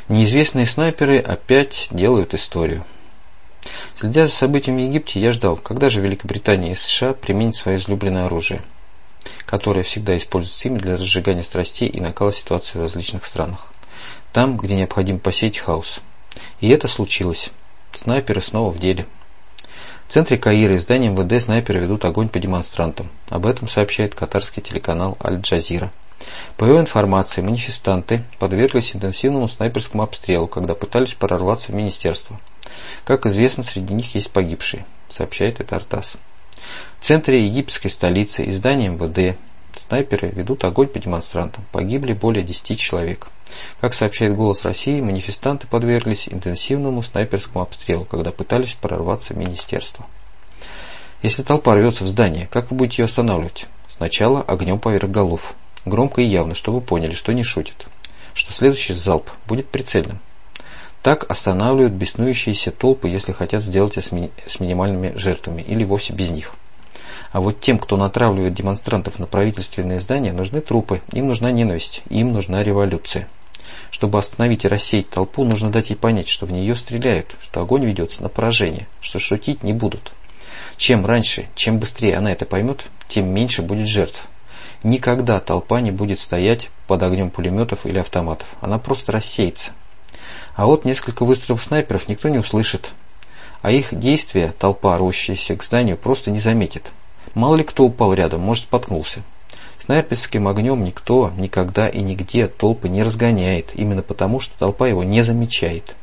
Неизвестные снайперы опять делают историю. Следя за событиями в Египте, я ждал, когда же Великобритания и США применят свое излюбленное оружие, которое всегда используется ими для разжигания страстей и накала ситуации в различных странах. Там, где необходимо посеять хаос. И это случилось. Снайперы снова в деле. В центре Каира из здания МВД снайперы ведут огонь по демонстрантам. Об этом сообщает катарский телеканал Аль-Джазира. По его информации, манифестанты подверглись интенсивному снайперскому обстрелу, когда пытались прорваться в министерство. Как известно, среди них есть погибшие, сообщает это ТАСС. В центре египетской столицы из здания МВД снайперы ведут огонь по демонстрантам. Погибли более 10 человек. Как сообщает «Голос России», манифестанты подверглись интенсивному снайперскому обстрелу, когда пытались прорваться в министерство. Если толпа рвется в здание, как вы будете ее останавливать? Сначала огнем поверх голов. Громко и явно, чтобы вы поняли, что не шутят. Что следующий залп будет прицельным. Так останавливают беснующиеся толпы, если хотят сделать это с минимальными жертвами или вовсе без них. А вот тем, кто натравливает демонстрантов на правительственные здания, нужны трупы, им нужна ненависть, им нужна революция. Чтобы остановить и рассеять толпу, нужно дать ей понять, что в нее стреляют, что огонь ведется на поражение, что шутить не будут. Чем раньше, чем быстрее она это поймет, тем меньше будет жертв. Никогда толпа не будет стоять под огнем пулеметов или автоматов, она просто рассеется. А вот несколько выстрелов снайперов никто не услышит, а их действия толпа, рвущаяся к зданию, просто не заметит. Мало ли кто упал рядом, может споткнулся. Снайперским огнем никто, никогда и нигде толпы не разгоняет, именно потому, что толпа его не замечает.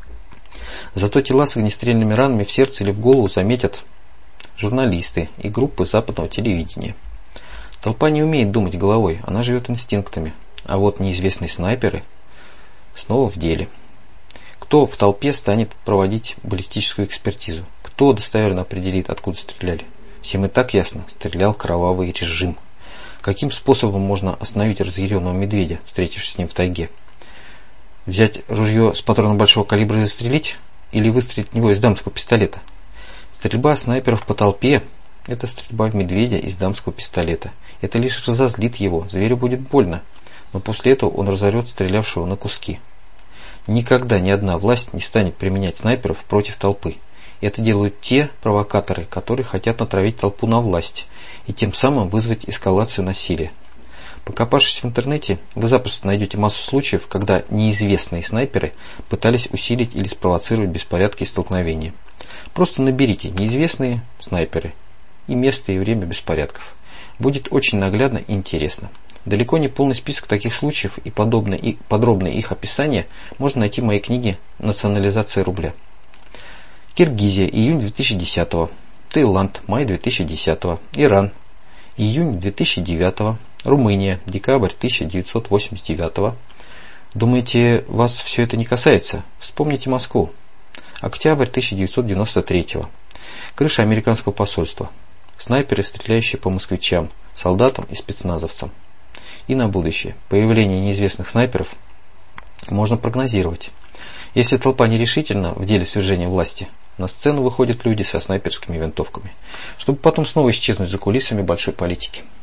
Зато тела с огнестрельными ранами в сердце или в голову заметят журналисты и группы западного телевидения. Толпа не умеет думать головой, она живет инстинктами. А вот неизвестные снайперы снова в деле. Кто в толпе станет проводить баллистическую экспертизу? Кто достоверно определит, откуда стреляли? Всем и так ясно, стрелял кровавый режим. Каким способом можно остановить разъяренного медведя, встретившись с ним в тайге? Взять ружье с патроном большого калибра и застрелить? Или выстрелить в него из дамского пистолета? Стрельба снайперов по толпе – это стрельба в медведя из дамского пистолета. Это лишь разозлит его, зверю будет больно, но после этого он разорвет стрелявшего на куски. Никогда ни одна власть не станет применять снайперов против толпы. Это делают те провокаторы, которые хотят натравить толпу на власть и тем самым вызвать эскалацию насилия. Покопавшись в интернете, вы запросто найдете массу случаев, когда неизвестные снайперы пытались усилить или спровоцировать беспорядки и столкновения. Просто наберите «неизвестные снайперы» и место и время беспорядков. Будет очень наглядно и интересно. Далеко не полный список таких случаев и подробное их описание можно найти в моей книге «Национализация рубля». Киргизия, июнь 2010. Таиланд, май 2010. Иран, июнь 2009. Румыния, декабрь 1989. Думаете, вас все это не касается? Вспомните Москву. Октябрь 1993. Крыша американского посольства. Снайперы, стреляющие по москвичам, солдатам и спецназовцам. И на будущее. Появление неизвестных снайперов можно прогнозировать. Если толпа нерешительна в деле свержения власти, на сцену выходят люди со снайперскими винтовками, чтобы потом снова исчезнуть за кулисами большой политики.